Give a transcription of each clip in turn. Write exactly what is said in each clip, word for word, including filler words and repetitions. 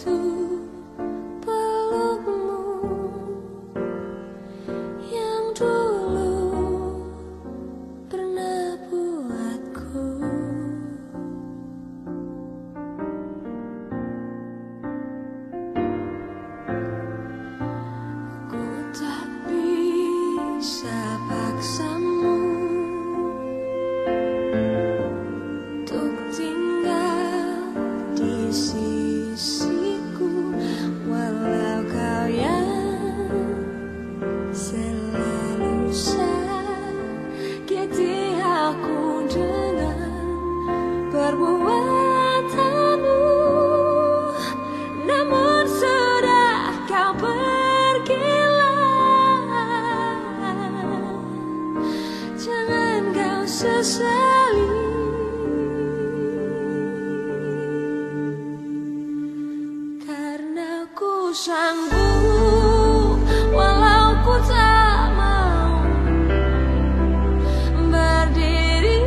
butuh pelukmu yang dulu pernah buatku. Ku tak bisa paksamu untuk tinggal di sisiku, walau kau yang selalu sakiti aku dengan perbuatanmu. Namun sudah kau pergilah, jangan kau sesali. Karena ku sanggup, walau ku tak mau berdiri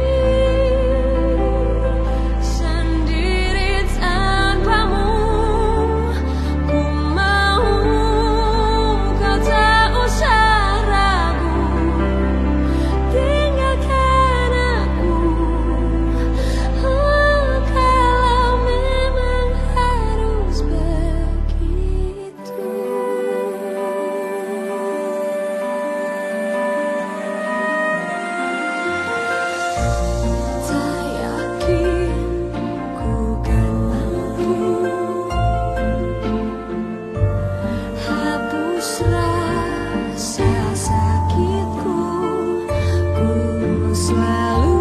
sendiri tanpamu. Ku mau kau tak usah ragu, tinggalkan aku. Oh, kalau memang harus begitu. Tak yakin ku kan mampu hapus rasa sakitku. Ku selalu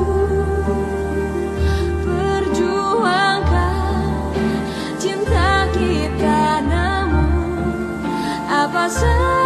perjuangkan cinta kita, namun apa saja